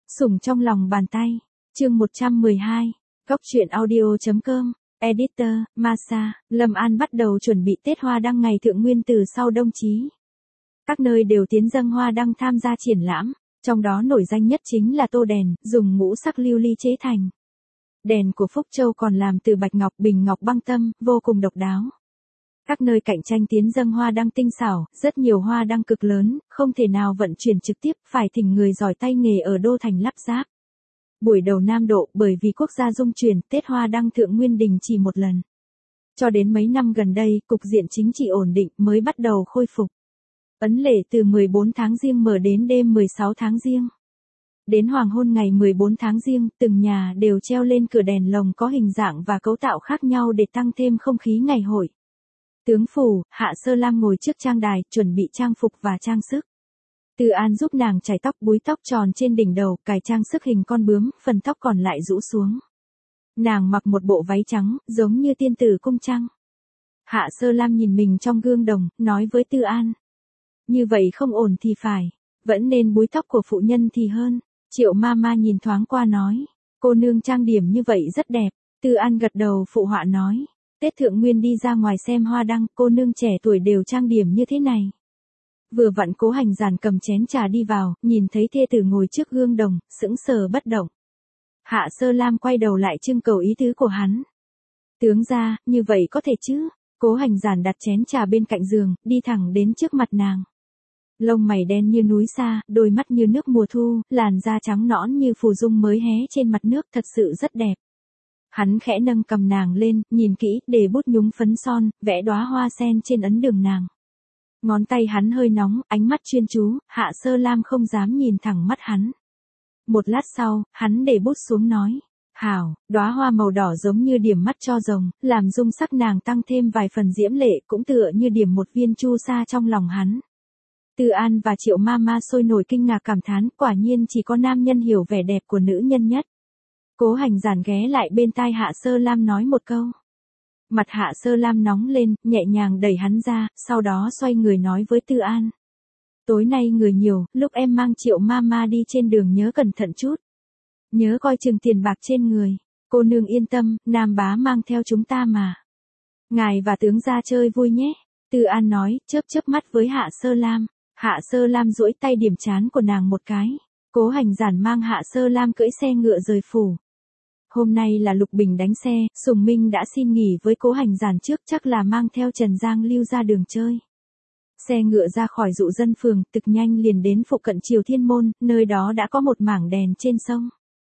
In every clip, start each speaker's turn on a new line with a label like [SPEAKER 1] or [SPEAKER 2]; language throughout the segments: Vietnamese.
[SPEAKER 1] Sủng trong lòng bàn tay. Chương 112. Góc truyện audio.com. Editor, Masa, Lâm An bắt đầu chuẩn bị Tết Hoa Đăng ngày Thượng Nguyên từ sau Đông Chí. Các nơi đều tiến dâng hoa đăng tham gia triển lãm, trong đó nổi danh nhất chính là tô đèn, dùng ngũ sắc lưu ly chế thành. Đèn của Phúc Châu còn làm từ bạch ngọc, bình ngọc băng tâm, vô cùng độc đáo. Các nơi cạnh tranh tiến dâng hoa đăng tinh xảo, rất nhiều hoa đăng cực lớn, không thể nào vận chuyển trực tiếp, phải thỉnh người giỏi tay nghề ở đô thành lắp ráp. Buổi đầu Nam Độ, bởi vì quốc gia dung chuyển, Tết Hoa Đăng Thượng Nguyên đình chỉ một lần. Cho đến mấy năm gần đây, cục diện chính trị ổn định mới bắt đầu khôi phục. Ấn lệ từ 14 tháng Giêng mở đến đêm 16 tháng Giêng. Đến hoàng hôn ngày 14 tháng Giêng, từng nhà đều treo lên cửa đèn lồng có hình dạng và cấu tạo khác nhau để tăng thêm không khí ngày hội. Tướng phủ, Hạ Sơ Lam ngồi trước trang đài, chuẩn bị trang phục và trang sức. Từ An giúp nàng chải tóc, búi tóc tròn trên đỉnh đầu, cài trang sức hình con bướm, phần tóc còn lại rũ xuống. Nàng mặc một bộ váy trắng, giống như tiên tử cung trăng. Hạ Sơ Lam nhìn mình trong gương đồng, nói với Từ An. Như vậy không ổn thì phải, vẫn nên búi tóc của phụ nhân thì hơn. Triệu Mama nhìn thoáng qua nói, cô nương trang điểm như vậy rất đẹp. Từ An gật đầu phụ họa nói, Tết Thượng Nguyên đi ra ngoài xem hoa đăng, cô nương trẻ tuổi đều trang điểm như thế này. Vừa vặn Cố Hành Giản cầm chén trà đi vào, nhìn thấy thê tử ngồi trước gương đồng, sững sờ bất động. Hạ Sơ Lam quay đầu lại trưng cầu ý tứ của hắn. Tướng gia, như vậy có thể chứ? Cố Hành Giản đặt chén trà bên cạnh giường, đi thẳng đến trước mặt nàng. Lông mày đen như núi sa, đôi mắt như nước mùa thu, làn da trắng nõn như phù dung mới hé trên mặt nước, thật sự rất đẹp. Hắn khẽ nâng cầm nàng lên, nhìn kỹ, để bút nhúng phấn son, vẽ đóa hoa sen trên ấn đường nàng. Ngón tay hắn hơi nóng, ánh mắt chuyên chú, Hạ Sơ Lam không dám nhìn thẳng mắt hắn. Một lát sau, hắn để bút xuống nói, hảo, đóa hoa màu đỏ giống như điểm mắt cho rồng, làm dung sắc nàng tăng thêm vài phần diễm lệ, cũng tựa như điểm một viên chu sa trong lòng hắn. Từ An và Triệu Mama sôi nổi kinh ngạc cảm thán, quả nhiên chỉ có nam nhân hiểu vẻ đẹp của nữ nhân nhất. Cố Hành Giản ghé lại bên tai Hạ Sơ Lam nói một câu. Mặt Hạ Sơ Lam nóng lên, nhẹ nhàng đẩy hắn ra, sau đó xoay người nói với Từ An. Tối nay người nhiều, lúc em mang Triệu Mama đi trên đường nhớ cẩn thận chút. Nhớ coi chừng tiền bạc trên người. Cô nương yên tâm, Nam bá mang theo chúng ta mà. Ngài và tướng gia chơi vui nhé. Từ An nói, chớp chớp mắt với Hạ Sơ Lam. Hạ Sơ Lam duỗi tay điểm trán của nàng một cái. Cố Hành Giản mang Hạ Sơ Lam cưỡi xe ngựa rời phủ. Hôm nay là Lục Bình đánh xe, Sùng Minh đã xin nghỉ với Cố Hành Giản trước, chắc là mang theo Trần Giang Lưu ra đường chơi. Xe ngựa ra khỏi dụ dân phường, thực nhanh liền đến phụ cận Triều Thiên Môn, nơi đó đã có một mảng đèn trên sông.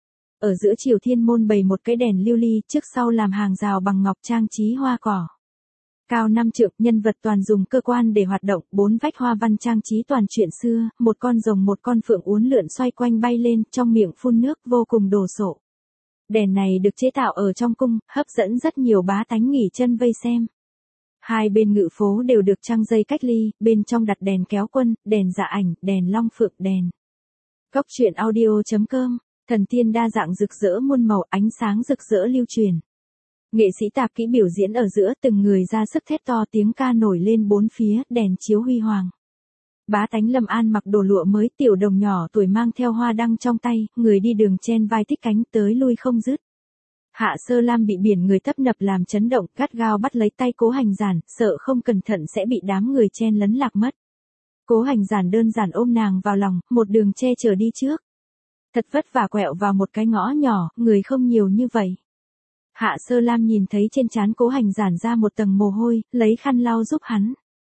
[SPEAKER 1] Ở giữa Triều Thiên Môn bày một cái đèn lưu ly, trước sau làm hàng rào bằng ngọc trang trí hoa cỏ. Cao 5 trượng, nhân vật toàn dùng cơ quan để hoạt động, 4 vách hoa văn trang trí toàn chuyện xưa, một con rồng một con phượng uốn lượn xoay quanh bay lên, trong miệng phun nước, vô cùng đồ sộ. Đèn này được chế tạo ở trong cung, hấp dẫn rất nhiều bá tánh nghỉ chân vây xem. Hai bên ngự phố đều được trăng dây cách ly, bên trong đặt đèn kéo quân, đèn dạ ảnh, đèn long phượng, đèn. Góc truyện audio.com. Thần tiên đa dạng rực rỡ muôn màu, ánh sáng rực rỡ lưu truyền. Nghệ sĩ tạp kỹ biểu diễn ở giữa, từng người ra sức thét to, tiếng ca nổi lên bốn phía, đèn chiếu huy hoàng. Bá tánh Lâm An mặc đồ lụa mới, tiểu đồng nhỏ tuổi mang theo hoa đăng trong tay, người đi đường chen vai thích cánh tới lui không dứt. Hạ Sơ Lam bị biển người tấp nập làm chấn động, gắt gao bắt lấy tay Cố Hành Giản, sợ không cẩn thận sẽ bị đám người chen lấn lạc mất. Cố Hành Giản đơn giản ôm nàng vào lòng, một đường che chở đi trước. Thật vất vả quẹo vào một cái ngõ nhỏ, người không nhiều như vậy. Hạ Sơ Lam nhìn thấy trên trán Cố Hành Giản ra một tầng mồ hôi, lấy khăn lau giúp hắn.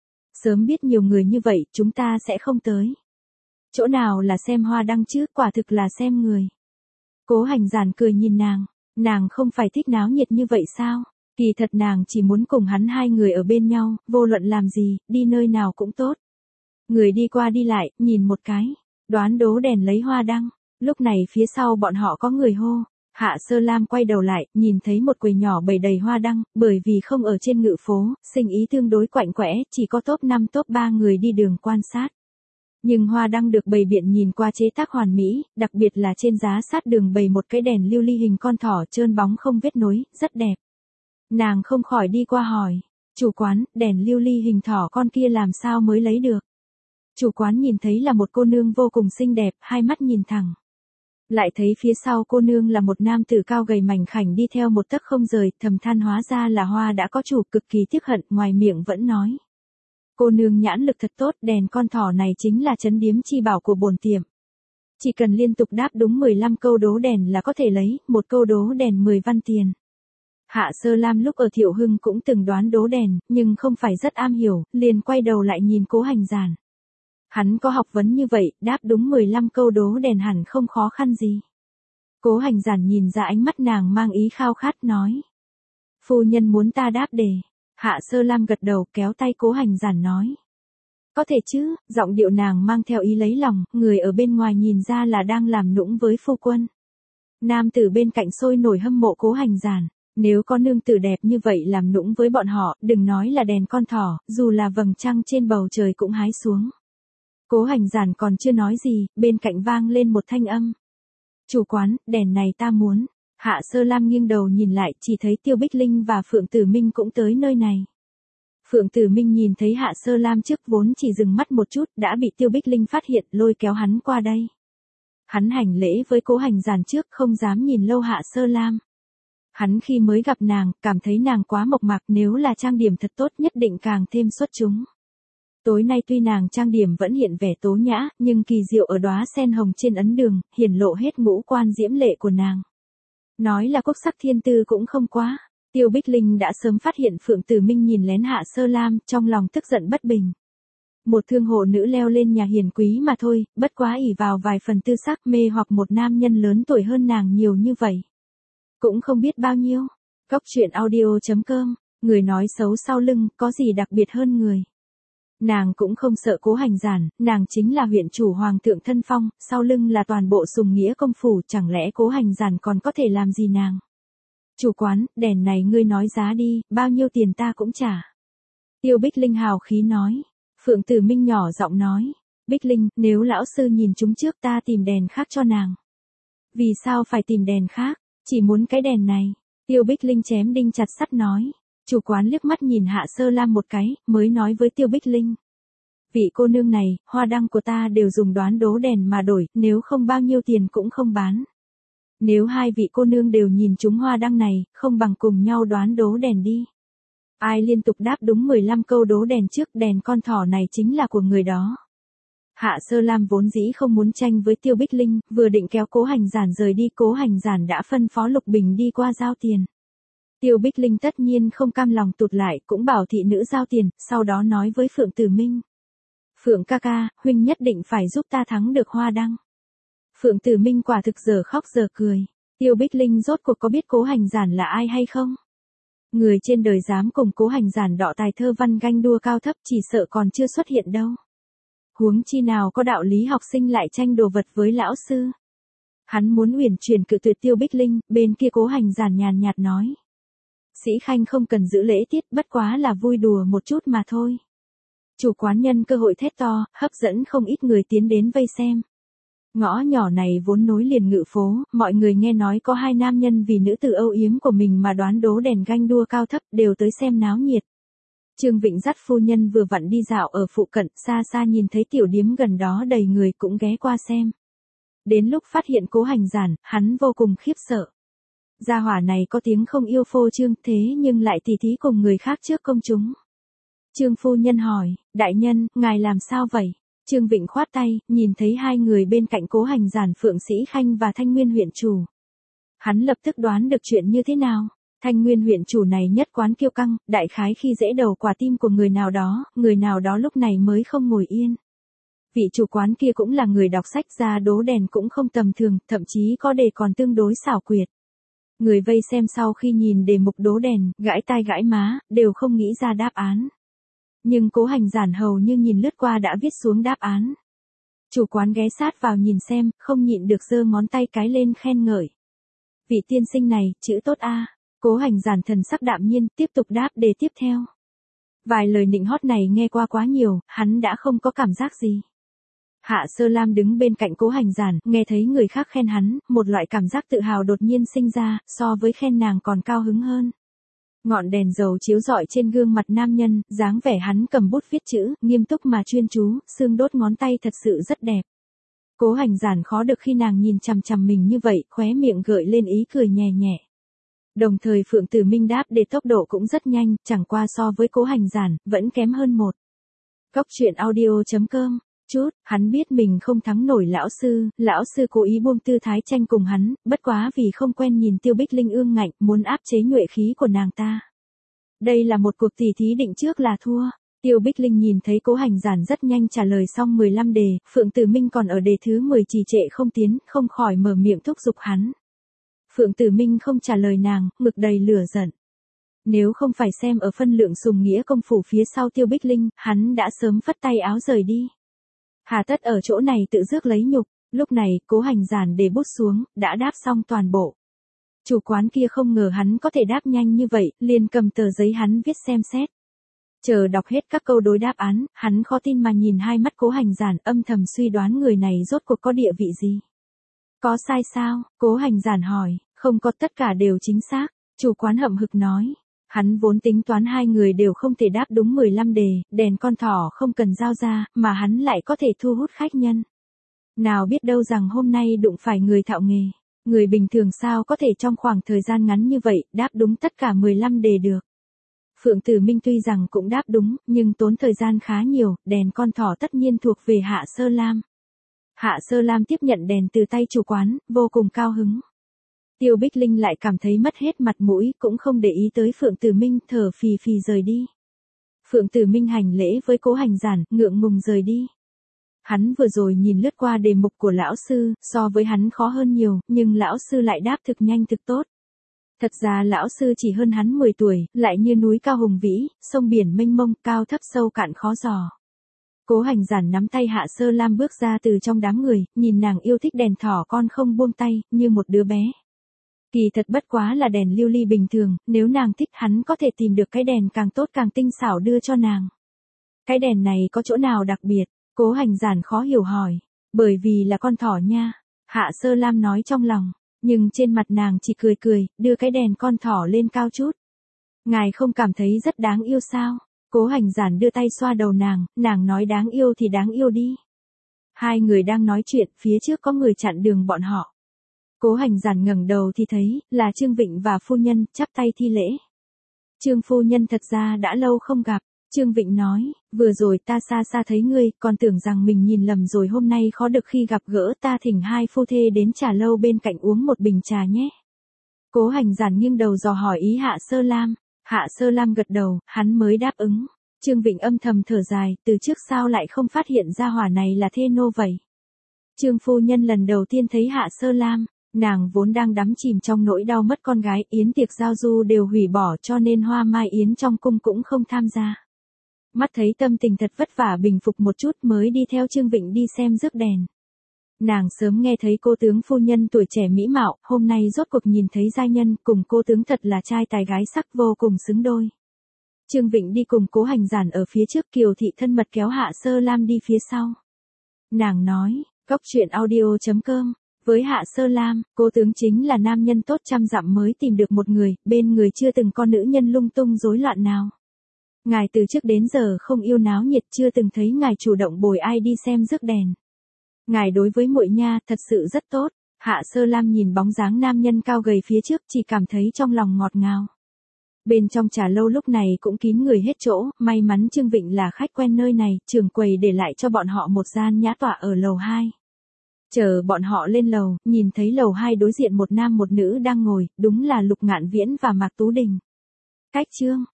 [SPEAKER 1] Sớm biết nhiều người như vậy, chúng ta sẽ không tới. Chỗ nào là xem hoa đăng chứ, quả thực là xem người. Cố Hành Giản cười nhìn nàng không phải thích náo nhiệt như vậy sao? Kỳ thật nàng chỉ muốn cùng hắn hai người ở bên nhau, vô luận làm gì, đi nơi nào cũng tốt. Người đi qua đi lại, nhìn một cái, đoán đố đèn lấy hoa đăng. Lúc này phía sau bọn họ có người hô. Hạ Sơ Lam quay đầu lại, nhìn thấy một quầy nhỏ bày đầy hoa đăng, bởi vì không ở trên ngự phố, sinh ý tương đối quạnh quẽ, chỉ có top 5 top 3 người đi đường quan sát. Nhưng hoa đăng được bày biện nhìn qua chế tác hoàn mỹ, đặc biệt là trên giá sát đường bày một cái đèn lưu ly hình con thỏ trơn bóng không vết nối, rất đẹp. Nàng không khỏi đi qua hỏi, chủ quán, đèn lưu ly hình thỏ con kia làm sao mới lấy được? Chủ quán nhìn thấy là một cô nương vô cùng xinh đẹp, hai mắt nhìn thẳng. Lại thấy phía sau cô nương là một nam tử cao gầy mảnh khảnh đi theo một tấc không rời, thầm than hóa ra là hoa đã có chủ, cực kỳ tiếc hận, ngoài miệng vẫn nói. Cô nương nhãn lực thật tốt, đèn con thỏ này chính là trấn điếm chi bảo của bổn tiệm. Chỉ cần liên tục đáp đúng 15 câu đố đèn là có thể lấy, một câu đố đèn 10 văn tiền. Hạ Sơ Lam lúc ở Thiệu Hưng cũng từng đoán đố đèn, nhưng không phải rất am hiểu, liền quay đầu lại nhìn Cố Hành Giản. Hắn có học vấn như vậy, đáp đúng 15 câu đố đèn hẳn không khó khăn gì. Cố Hành Giản nhìn ra ánh mắt nàng mang ý khao khát nói. Phu nhân muốn ta đáp đề. Hạ Sơ Lam gật đầu kéo tay Cố Hành Giản nói. Có thể chứ, giọng điệu nàng mang theo ý lấy lòng, người ở bên ngoài nhìn ra là đang làm nũng với phu quân. Nam tử bên cạnh sôi nổi hâm mộ Cố Hành Giản. Nếu có nương tử đẹp như vậy làm nũng với bọn họ, đừng nói là đèn con thỏ, dù là vầng trăng trên bầu trời cũng hái xuống. Cố Hành Giản còn chưa nói gì, bên cạnh vang lên một thanh âm. Chủ quán, đèn này ta muốn. Hạ Sơ Lam nghiêng đầu nhìn lại, chỉ thấy Tiêu Bích Linh và Phượng Tử Minh cũng tới nơi này. Phượng Tử Minh nhìn thấy Hạ Sơ Lam trước vốn chỉ dừng mắt một chút, đã bị Tiêu Bích Linh phát hiện, lôi kéo hắn qua đây. Hắn hành lễ với Cố Hành Giản trước, không dám nhìn lâu Hạ Sơ Lam. Hắn khi mới gặp nàng, cảm thấy nàng quá mộc mạc, nếu là trang điểm thật tốt nhất định càng thêm xuất chúng. Tối nay tuy nàng trang điểm vẫn hiện vẻ tố nhã, nhưng kỳ diệu ở đóa sen hồng trên ấn đường, hiển lộ hết ngũ quan diễm lệ của nàng. Nói là quốc sắc thiên tư cũng không quá. Tiêu Bích Linh đã sớm phát hiện Phượng Tử Minh nhìn lén Hạ Sơ Lam, trong lòng tức giận bất bình. Một thương hộ nữ leo lên nhà hiền quý mà thôi, bất quá ỷ vào vài phần tư sắc mê hoặc một nam nhân lớn tuổi hơn nàng nhiều như vậy. Cũng không biết bao nhiêu. Góc truyện audio.com, người nói xấu sau lưng, có gì đặc biệt hơn người. Nàng cũng không sợ Cố Hành Giản, nàng chính là huyện chủ hoàng thượng thân phong, sau lưng là toàn bộ sùng nghĩa công phủ, chẳng lẽ Cố Hành Giản còn có thể làm gì nàng. Chủ quán, đèn này ngươi nói giá đi, bao nhiêu tiền ta cũng trả. Tiêu Bích Linh hào khí nói. Phượng Tử Minh nhỏ giọng nói. Bích Linh, nếu lão sư nhìn chúng trước ta tìm đèn khác cho nàng. Vì sao phải tìm đèn khác, chỉ muốn cái đèn này. Tiêu Bích Linh chém đinh chặt sắt nói. Chủ quán liếc mắt nhìn Hạ Sơ Lam một cái, mới nói với Tiêu Bích Linh. Vị cô nương này, hoa đăng của ta đều dùng đoán đố đèn mà đổi, nếu không bao nhiêu tiền cũng không bán. Nếu hai vị cô nương đều nhìn trúng hoa đăng này, không bằng cùng nhau đoán đố đèn đi. Ai liên tục đáp đúng 15 câu đố đèn trước, đèn con thỏ này chính là của người đó. Hạ Sơ Lam vốn dĩ không muốn tranh với Tiêu Bích Linh, vừa định kéo Cố Hành Giản rời đi, Cố Hành Giản đã phân phó Lục Bình đi qua giao tiền. Tiêu Bích Linh tất nhiên không cam lòng tụt lại, cũng bảo thị nữ giao tiền, sau đó nói với Phượng Tử Minh. Phượng ca ca, huynh nhất định phải giúp ta thắng được hoa đăng. Phượng Tử Minh quả thực giờ khóc giờ cười. Tiêu Bích Linh rốt cuộc có biết Cố Hành Giản là ai hay không? Người trên đời dám cùng Cố Hành Giản đọ tài thơ văn ganh đua cao thấp chỉ sợ còn chưa xuất hiện đâu. Huống chi nào có đạo lý học sinh lại tranh đồ vật với lão sư. Hắn muốn uyển chuyển cự tuyệt Tiêu Bích Linh, bên kia Cố Hành Giản nhàn nhạt nói. Sĩ khanh không cần giữ lễ tiết, bất quá là vui đùa một chút mà thôi. Chủ quán nhân cơ hội thét to, hấp dẫn không ít người tiến đến vây xem. Ngõ nhỏ này vốn nối liền ngự phố, mọi người nghe nói có hai nam nhân vì nữ tử âu yếm của mình mà đoán đố đèn ganh đua cao thấp, đều tới xem náo nhiệt. Trương Vịnh dắt phu nhân vừa vặn đi dạo ở phụ cận, xa xa nhìn thấy tiểu điếm gần đó đầy người cũng ghé qua xem. Đến lúc phát hiện Cố Hành Giản, hắn vô cùng khiếp sợ. Gia hỏa này có tiếng không yêu phô trương, thế nhưng lại tỉ thí cùng người khác trước công chúng. Trương phu nhân hỏi, đại nhân, ngài làm sao vậy? Trương Vịnh khoát tay, nhìn thấy hai người bên cạnh Cố Hành Giản, Phượng Sĩ Khanh và Thanh Nguyên huyện chủ. Hắn lập tức đoán được chuyện như thế nào. Thanh Nguyên huyện chủ này nhất quán kiêu căng, đại khái khi dễ đầu quả tim của người nào đó lúc này mới không ngồi yên. Vị chủ quán kia cũng là người đọc sách, ra đố đèn cũng không tầm thường, thậm chí có đề còn tương đối xảo quyệt. Người vây xem sau khi nhìn đề mục đố đèn, gãi tai gãi má, đều không nghĩ ra đáp án. Nhưng Cố Hành Giản hầu như nhìn lướt qua đã viết xuống đáp án. Chủ quán ghé sát vào nhìn xem, không nhịn được giơ ngón tay cái lên khen ngợi. Vị tiên sinh này, chữ tốt a. Cố Hành Giản thần sắc đạm nhiên, tiếp tục đáp đề tiếp theo. Vài lời nịnh hót này nghe qua quá nhiều, hắn đã không có cảm giác gì. Hạ Sơ Lam đứng bên cạnh Cố Hành Giản, nghe thấy người khác khen hắn, một loại cảm giác tự hào đột nhiên sinh ra, so với khen nàng còn cao hứng hơn. Ngọn đèn dầu chiếu rọi trên gương mặt nam nhân, dáng vẻ hắn cầm bút viết chữ, nghiêm túc mà chuyên chú, xương đốt ngón tay thật sự rất đẹp. Cố Hành Giản khó được khi nàng nhìn chằm chằm mình như vậy, khóe miệng gợi lên ý cười nhẹ nhẹ. Đồng thời Phượng Tử Minh đáp để tốc độ cũng rất nhanh, chẳng qua so với Cố Hành Giản, vẫn kém hơn một. Góc truyện audio.com. Chút, hắn biết mình không thắng nổi lão sư cố ý buông tư thái tranh cùng hắn, bất quá vì không quen nhìn Tiêu Bích Linh ương ngạnh, muốn áp chế nhuệ khí của nàng ta. Đây là một cuộc tỉ thí định trước là thua. Tiêu Bích Linh nhìn thấy Cố Hành Giản rất nhanh trả lời xong 15 đề, Phượng Tử Minh còn ở đề thứ 10 trì trệ không tiến, không khỏi mở miệng thúc giục hắn. Phượng Tử Minh không trả lời nàng, ngực đầy lửa giận. Nếu không phải xem ở phân lượng sùng nghĩa công phủ phía sau Tiêu Bích Linh, hắn đã sớm phất tay áo rời đi. Hà tất ở chỗ này tự rước lấy nhục, lúc này, Cố Hành Giản để bút xuống, đã đáp xong toàn bộ. Chủ quán kia không ngờ hắn có thể đáp nhanh như vậy, liền cầm tờ giấy hắn viết xem xét. Chờ đọc hết các câu đối đáp án, hắn khó tin mà nhìn hai mắt Cố Hành Giản, âm thầm suy đoán người này rốt cuộc có địa vị gì. Có sai sao? Cố Hành Giản hỏi. Không có, tất cả đều chính xác. Chủ quán hậm hực nói. Hắn vốn tính toán hai người đều không thể đáp đúng 15 đề, đèn con thỏ không cần giao ra, mà hắn lại có thể thu hút khách nhân. Nào biết đâu rằng hôm nay đụng phải người thạo nghề. Người bình thường sao có thể trong khoảng thời gian ngắn như vậy, đáp đúng tất cả 15 đề được. Phượng Tử Minh tuy rằng cũng đáp đúng, nhưng tốn thời gian khá nhiều, đèn con thỏ tất nhiên thuộc về Hạ Sơ Lam. Hạ Sơ Lam tiếp nhận đèn từ tay chủ quán, vô cùng cao hứng. Tiêu Bích Linh lại cảm thấy mất hết mặt mũi, cũng không để ý tới Phượng Tử Minh, thở phì phì rời đi. Phượng Tử Minh hành lễ với Cố Hành Giản, ngượng ngùng rời đi. Hắn vừa rồi nhìn lướt qua đề mục của lão sư, so với hắn khó hơn nhiều, nhưng lão sư lại đáp thực nhanh thực tốt. Thật ra lão sư chỉ hơn hắn 10 tuổi, lại như núi cao hùng vĩ, sông biển mênh mông, cao thấp sâu cạn khó dò. Cố Hành Giản nắm tay Hạ Sơ Lam bước ra từ trong đám người, nhìn nàng yêu thích đèn thỏ con không buông tay, như một đứa bé. Kỳ thật bất quá là đèn lưu ly bình thường, nếu nàng thích hắn có thể tìm được cái đèn càng tốt càng tinh xảo đưa cho nàng. Cái đèn này có chỗ nào đặc biệt? Cố Hành Giản khó hiểu hỏi. Bởi vì là con thỏ nha. Hạ Sơ Lam nói trong lòng. Nhưng trên mặt nàng chỉ cười cười, đưa cái đèn con thỏ lên cao chút. Ngài không cảm thấy rất đáng yêu sao? Cố Hành Giản đưa tay xoa đầu nàng nói đáng yêu thì đáng yêu đi. Hai người đang nói chuyện, phía trước có người chặn đường bọn họ. Cố Hành Giản ngẩng đầu thì thấy, là Trương Vịnh và phu nhân, chắp tay thi lễ. Trương phu nhân thật ra đã lâu không gặp. Trương Vịnh nói, vừa rồi ta xa xa thấy ngươi, còn tưởng rằng mình nhìn lầm rồi, hôm nay khó được khi gặp gỡ, ta thỉnh hai phu thê đến trà lâu bên cạnh uống một bình trà nhé. Cố Hành Giản nghiêng đầu dò hỏi ý Hạ Sơ Lam. Hạ Sơ Lam gật đầu, hắn mới đáp ứng. Trương Vịnh âm thầm thở dài, từ trước sao lại không phát hiện ra hỏa này là thê nô vậy. Trương phu nhân lần đầu tiên thấy Hạ Sơ Lam, nàng vốn đang đắm chìm trong nỗi đau mất con gái, yến tiệc giao du đều hủy bỏ cho nên hoa mai yến trong cung cũng không tham gia. Mắt thấy tâm tình thật vất vả bình phục một chút mới đi theo Trương Vịnh đi xem rước đèn. Nàng sớm nghe thấy cô tướng phu nhân tuổi trẻ mỹ mạo, hôm nay rốt cuộc nhìn thấy giai nhân, cùng cô tướng thật là trai tài gái sắc vô cùng xứng đôi. Trương Vịnh đi cùng Cố Hành Giản ở phía trước, Kiều Thị thân mật kéo Hạ Sơ Lam đi phía sau. Nàng nói, góc truyện audio.com, với Hạ Sơ Lam, cô tướng chính là nam nhân tốt trăm dặm mới tìm được một người, bên người chưa từng có nữ nhân lung tung rối loạn nào. Ngài từ trước đến giờ không yêu náo nhiệt, chưa từng thấy ngài chủ động bồi ai đi xem rước đèn. Ngài đối với muội nha thật sự rất tốt. Hạ Sơ Lam nhìn bóng dáng nam nhân cao gầy phía trước, chỉ cảm thấy trong lòng ngọt ngào. Bên trong trà lâu lúc này cũng kín người hết chỗ, may mắn Trương Vịnh là khách quen nơi này, trưởng quầy để lại cho bọn họ một gian nhã tọa ở lầu 2. Chờ bọn họ lên lầu, nhìn thấy lầu 2 đối diện một nam một nữ đang ngồi, đúng là Lục Ngạn Viễn và Mạc Tú Đình. Cách Trương